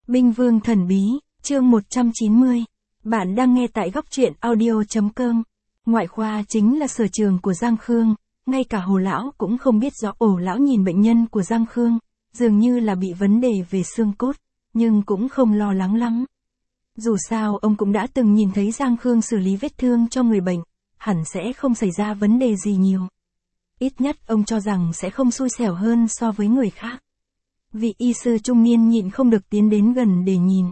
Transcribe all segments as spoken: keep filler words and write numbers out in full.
Binh Vương Thần Bí, chương một trăm chín mươi. Bạn đang nghe tại góc truyện audio chấm com. Ngoại khoa chính là sở trường của Giang Khương, ngay cả Hồ Lão cũng không biết rõ. Ổ Lão nhìn bệnh nhân của Giang Khương, dường như là bị vấn đề về xương cốt, nhưng cũng không lo lắng lắm. Dù sao ông cũng đã từng nhìn thấy Giang Khương xử lý vết thương cho người bệnh, hẳn sẽ không xảy ra vấn đề gì nhiều. Ít nhất ông cho rằng sẽ không xui xẻo hơn so với người khác. Vị y sư trung niên nhịn không được tiến đến gần để nhìn.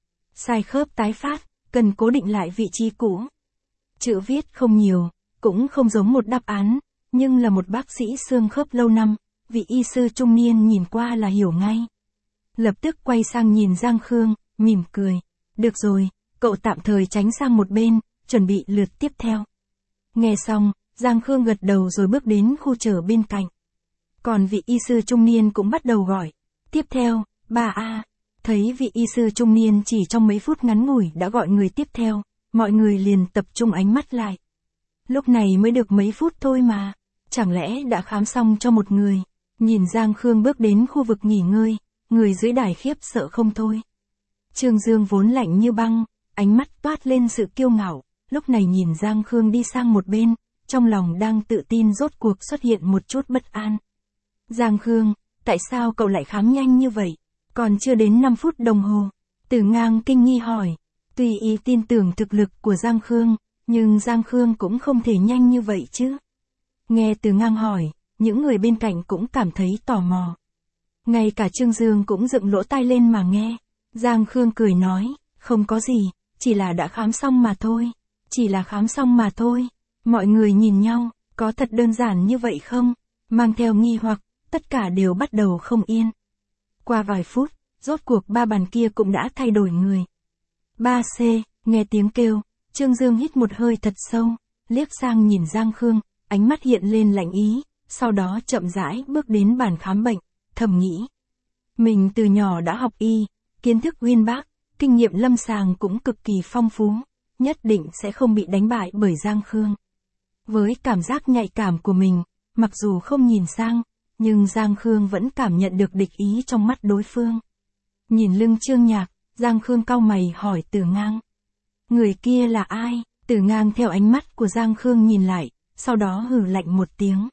Sai khớp tái phát, cần cố định lại vị trí cũ. Chữ viết không nhiều, cũng không giống một đáp án, nhưng là một bác sĩ xương khớp lâu năm, vị y sư trung niên nhìn qua là hiểu ngay. Lập tức quay sang nhìn Giang Khương, mỉm cười. Được rồi, cậu tạm thời tránh sang một bên, chuẩn bị lượt tiếp theo. Nghe xong, Giang Khương gật đầu rồi bước đến khu chờ bên cạnh. Còn vị y sư trung niên cũng bắt đầu gọi. Tiếp theo, bà A. Thấy vị y sư trung niên chỉ trong mấy phút ngắn ngủi đã gọi người tiếp theo, mọi người liền tập trung ánh mắt lại. Lúc này mới được mấy phút thôi mà, chẳng lẽ đã khám xong cho một người. Nhìn Giang Khương bước đến khu vực nghỉ ngơi, người dưới đài khiếp sợ không thôi. Trương Dương vốn lạnh như băng, ánh mắt toát lên sự kiêu ngạo, lúc này nhìn Giang Khương đi sang một bên, trong lòng đang tự tin rốt cuộc xuất hiện một chút bất an. Giang Khương, tại sao cậu lại khám nhanh như vậy? Còn chưa đến năm phút đồng hồ. Từ Ngang kinh nghi hỏi. Tuy y tin tưởng thực lực của Giang Khương, nhưng Giang Khương cũng không thể nhanh như vậy chứ. Nghe Từ Ngang hỏi, những người bên cạnh cũng cảm thấy tò mò. Ngay cả Trương Dương cũng dựng lỗ tai lên mà nghe. Giang Khương cười nói, không có gì, chỉ là đã khám xong mà thôi. Chỉ là khám xong mà thôi. Mọi người nhìn nhau, có thật đơn giản như vậy không? Mang theo nghi hoặc, tất cả đều bắt đầu không yên. Qua vài phút, rốt cuộc ba bàn kia cũng đã thay đổi người. ba C, nghe tiếng kêu, Trương Dương hít một hơi thật sâu, liếc sang nhìn Giang Khương, ánh mắt hiện lên lạnh ý, sau đó chậm rãi bước đến bàn khám bệnh, thầm nghĩ. Mình từ nhỏ đã học y, kiến thức uyên bác, kinh nghiệm lâm sàng cũng cực kỳ phong phú, nhất định sẽ không bị đánh bại bởi Giang Khương. Với cảm giác nhạy cảm của mình, mặc dù không nhìn sang, nhưng Giang Khương vẫn cảm nhận được địch ý trong mắt đối phương. Nhìn lưng Trương Nhạc, Giang Khương cau mày hỏi Từ Ngang. Người kia là ai? Từ Ngang theo ánh mắt của Giang Khương nhìn lại, sau đó hừ lạnh một tiếng.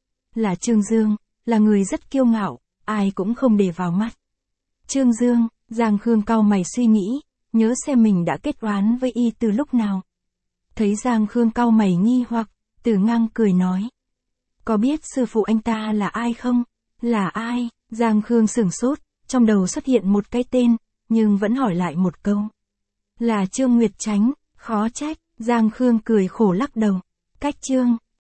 Là Trương Dương, là người rất kiêu ngạo, ai cũng không để vào mắt. Trương Dương, Giang Khương cau mày suy nghĩ, nhớ xem mình đã kết oán với y từ lúc nào. Thấy Giang Khương cau mày nghi hoặc, Từ Ngang cười nói. Có biết sư phụ anh ta là ai không? Là ai? Giang Khương sửng sốt, trong đầu xuất hiện một cái tên, nhưng vẫn hỏi lại một câu. Là Trương Nguyệt Chánh, khó trách, Giang Khương cười khổ lắc đầu. Cách Trương,